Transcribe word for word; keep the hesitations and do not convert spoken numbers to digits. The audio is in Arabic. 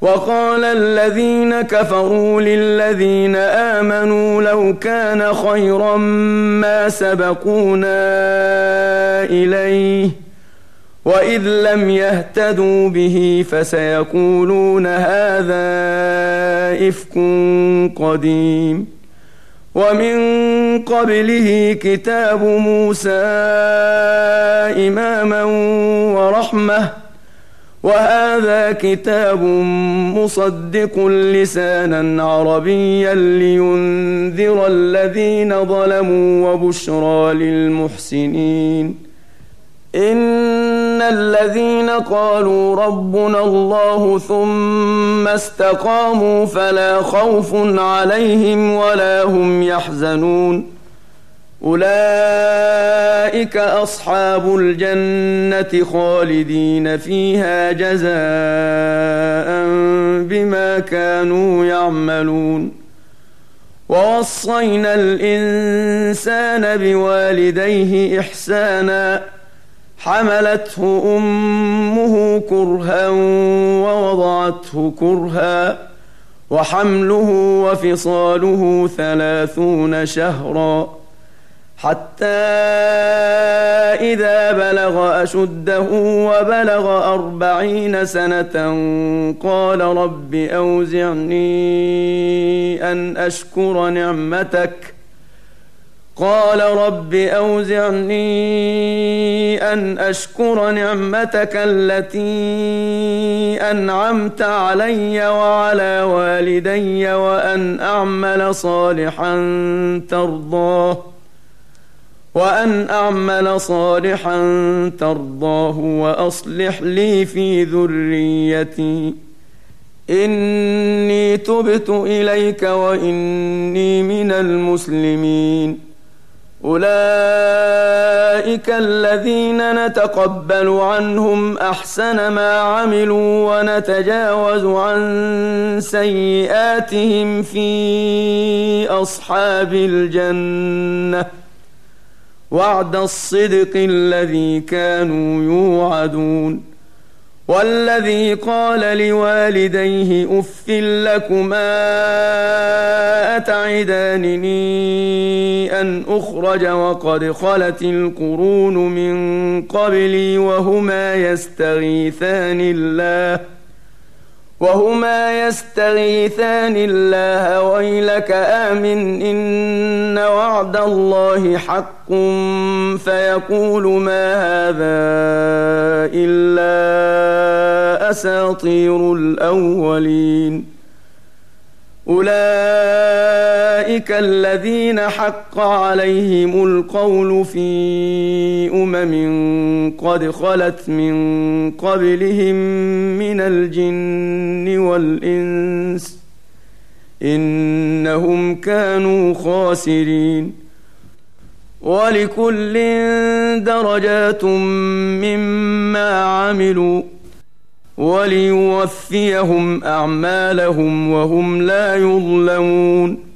وقال الذين كفروا للذين آمنوا لو كان خيرا ما سبقونا إليه وإذ لم يهتدوا به فسيقولون هذا إفك قديم. ومن قبله كتاب موسى إماما ورحمة وهذا كتاب مصدق لسانا عربيا لينذر الذين ظلموا وبشرى للمحسنين. إن الذين قالوا ربنا الله ثم استقاموا فلا خوف عليهم ولا هم يحزنون أولئك أصحاب الجنة خالدين فيها جزاء بما كانوا يعملون. ووصينا الإنسان بوالديه إحسانا حملته أمه كرها ووضعته كرها وحمله وفصاله ثلاثون شهرا حتى إذا بلغ أشده وبلغ أربعين سنة قال رب أوزعني أن أشكر نعمتك قال رب أوزعني أن أشكر نعمتك التي أنعمت علي وعلى والدي وأن أعمل صالحا ترضاه وأن أعمل صالحا ترضاه وأصلح لي في ذريتي إني تبت إليك وإني من المسلمين. أولئك الذين نتقبل عنهم أحسن ما عملوا ونتجاوز عن سيئاتهم في أصحاب الجنة وعد الصدق الذي كانوا يوعدون. والذي قال لوالديه أف لكما أتعدانني أن أخرج وقد خلت القرون من قبلي وهما يستغيثان الله وهما يستغيثان الله ويلك آمن إن وعد الله حق فيقول ما هذا إلا أساطير الأولين. أولئك الذين حق عليهم القول في أمم قد خلت من قبلهم من الجن والإنس إنهم كانوا خاسرين. ولكل درجات مما عملوا وليوفيهم أعمالهم وهم لا يظلمون.